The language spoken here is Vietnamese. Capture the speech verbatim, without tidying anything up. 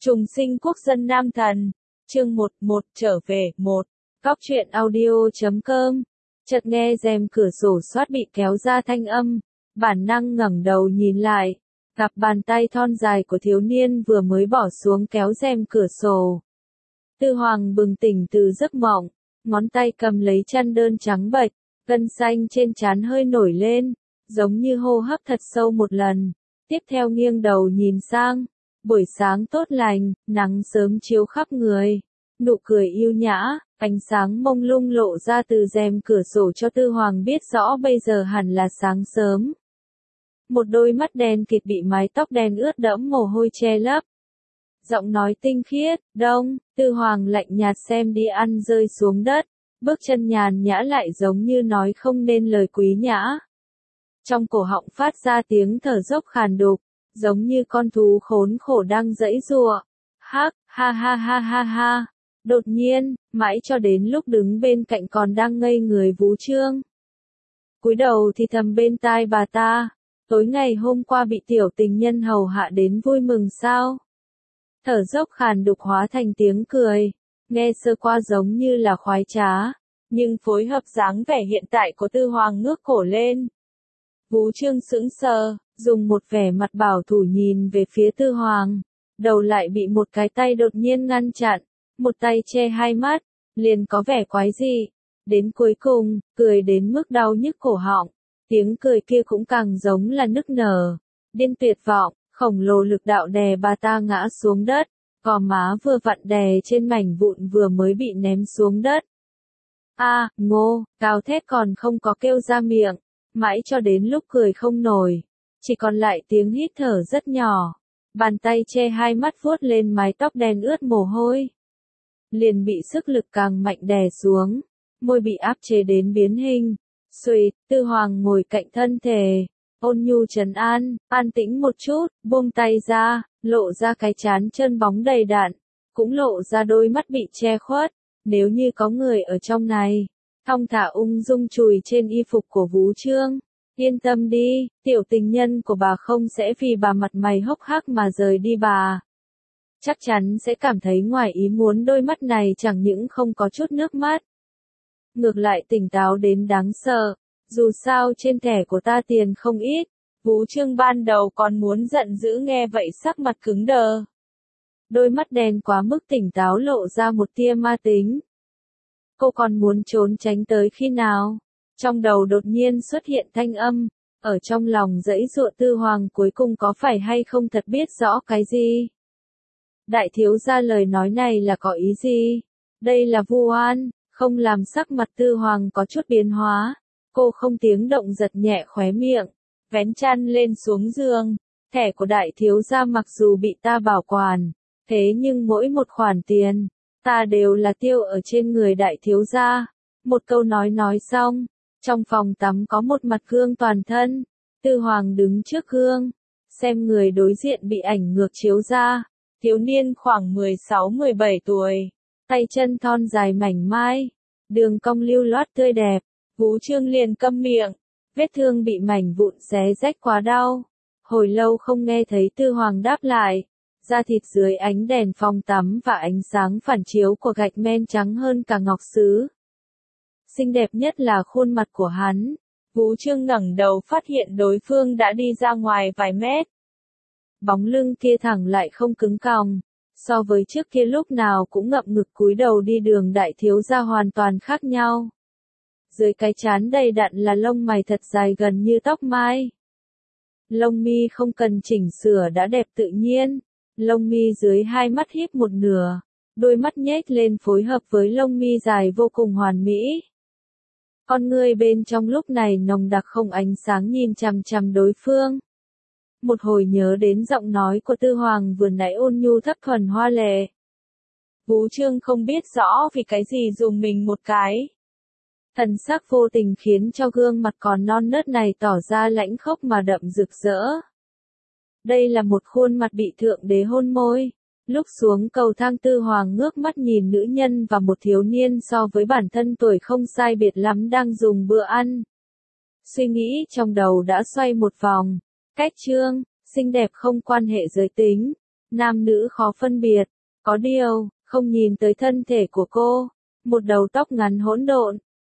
Trùng sinh quốc dân nam thần. Chương một một trở về một. Góc truyện audio chấm com. Chợt nghe rèm cửa sổ xoát bị kéo ra thanh âm, bản năng ngẩng đầu nhìn lại, gặp bàn tay thon dài của thiếu niên vừa mới bỏ xuống kéo rèm cửa sổ. Tư Hoàng bừng tỉnh từ giấc mộng, ngón tay cầm lấy chăn đơn trắng bệch, gân xanh trên trán hơi nổi lên, giống như hô hấp thật sâu một lần, tiếp theo nghiêng đầu nhìn sang. Buổi sáng tốt lành, nắng sớm chiếu khắp người, nụ cười yêu nhã, ánh sáng mông lung lộ ra từ rèm cửa sổ cho Tư Hoàng biết rõ bây giờ hẳn là sáng sớm. Một đôi mắt đen kịt bị mái tóc đen ướt đẫm mồ hôi che lấp. Giọng nói tinh khiết, đông, Tư Hoàng lạnh nhạt xem đi ăn rơi xuống đất, bước chân nhàn nhã lại giống như nói không nên lời quý nhã. Trong cổ họng phát ra tiếng thở dốc khàn đục, giống như con thú khốn khổ đang giãy giụa. Hắc, ha ha ha ha ha. Đột nhiên, mãi cho đến lúc đứng bên cạnh còn đang ngây người Vũ Chương. Cúi đầu thì thầm bên tai bà ta, tối ngày hôm qua bị tiểu tình nhân hầu hạ đến vui mừng sao? Thở dốc khàn đục hóa thành tiếng cười, nghe sơ qua giống như là khoái trá, nhưng phối hợp dáng vẻ hiện tại của Tư Hoàng ngước cổ lên. Vũ Chương sững sờ, dùng một vẻ mặt bảo thủ nhìn về phía Tư Hoàng, đầu lại bị một cái tay đột nhiên ngăn chặn, một tay che hai mắt, liền có vẻ quái dị, đến cuối cùng, cười đến mức đau nhức cổ họng, tiếng cười kia cũng càng giống là nức nở, điên tuyệt vọng, khổng lồ lực đạo đè bà ta ngã xuống đất, gò má vừa vặn đè trên mảnh vụn vừa mới bị ném xuống đất. A, à, ngô, gào thét còn không có kêu ra miệng, mãi cho đến lúc cười không nổi. Chỉ còn lại tiếng hít thở rất nhỏ, bàn tay che hai mắt vuốt lên mái tóc đen ướt mồ hôi. Liền bị sức lực càng mạnh đè xuống, môi bị áp chế đến biến hình. Xuỵt, Tư Hoàng ngồi cạnh thân thể, ôn nhu trấn an, an tĩnh một chút, buông tay ra, lộ ra cái trán trơn bóng đầy đặn, cũng lộ ra đôi mắt bị che khuất. Nếu như có người ở trong này, thong thả ung dung chùi trên y phục của Vũ Chương. Yên tâm đi, tiểu tình nhân của bà không sẽ vì bà mặt mày hốc hác mà rời đi bà. Chắc chắn sẽ cảm thấy ngoài ý muốn đôi mắt này chẳng những không có chút nước mắt. Ngược lại tỉnh táo đến đáng sợ, dù sao trên thẻ của ta tiền không ít. Vũ Chương ban đầu còn muốn giận dữ nghe vậy sắc mặt cứng đờ. Đôi mắt đen quá mức tỉnh táo lộ ra một tia ma tính. Cô còn muốn trốn tránh tới khi nào? Trong đầu đột nhiên xuất hiện thanh âm, ở trong lòng giãy giụa Tư Hoàng cuối cùng có phải hay không thật biết rõ cái gì? Đại thiếu gia lời nói này là có ý gì? Đây là vu oan, không làm sắc mặt Tư Hoàng có chút biến hóa. Cô không tiếng động giật nhẹ khóe miệng, vén chăn lên xuống giường. Thẻ của đại thiếu gia mặc dù bị ta bảo quản, thế nhưng mỗi một khoản tiền, ta đều là tiêu ở trên người đại thiếu gia. Một câu nói nói xong. Trong phòng tắm có một mặt gương toàn thân, Tư Hoàng đứng trước gương, xem người đối diện bị ảnh ngược chiếu ra, thiếu niên khoảng mười sáu mười bảy tuổi, tay chân thon dài mảnh mai, đường cong lưu loát tươi đẹp. Vũ Chương liền câm miệng, vết thương bị mảnh vụn xé rách quá đau, hồi lâu không nghe thấy Tư Hoàng đáp lại, da thịt dưới ánh đèn phòng tắm và ánh sáng phản chiếu của gạch men trắng hơn cả ngọc sứ. Xinh đẹp nhất là khuôn mặt của hắn. Vũ Chương ngẩng đầu phát hiện đối phương đã đi ra ngoài vài mét. Bóng lưng kia thẳng lại không cứng còng, so với trước kia lúc nào cũng ngậm ngực cúi đầu đi đường đại thiếu gia hoàn toàn khác nhau. Dưới cái trán đầy đặn là lông mày thật dài gần như tóc mai. Lông mi không cần chỉnh sửa đã đẹp tự nhiên, lông mi dưới hai mắt híp một nửa, đôi mắt nhếch lên phối hợp với lông mi dài vô cùng hoàn mỹ. Con người bên trong lúc này nồng đặc không ánh sáng nhìn chằm chằm đối phương. Một hồi nhớ đến giọng nói của Tư Hoàng vừa nãy ôn nhu thấp thuần hoa lệ. Vũ Chương không biết rõ vì cái gì dùng mình một cái. Thần sắc vô tình khiến cho gương mặt còn non nớt này tỏ ra lãnh khốc mà đậm rực rỡ. Đây là một khuôn mặt bị thượng đế hôn môi. Lúc xuống cầu thang Tư Hoàng ngước mắt nhìn nữ nhân và một thiếu niên so với bản thân tuổi không sai biệt lắm đang dùng bữa ăn. Suy nghĩ trong đầu đã xoay một vòng. Cách chương, xinh đẹp không quan hệ giới tính. Nam nữ khó phân biệt, có điều, không nhìn tới thân thể của cô. Một đầu tóc ngắn hỗn độn,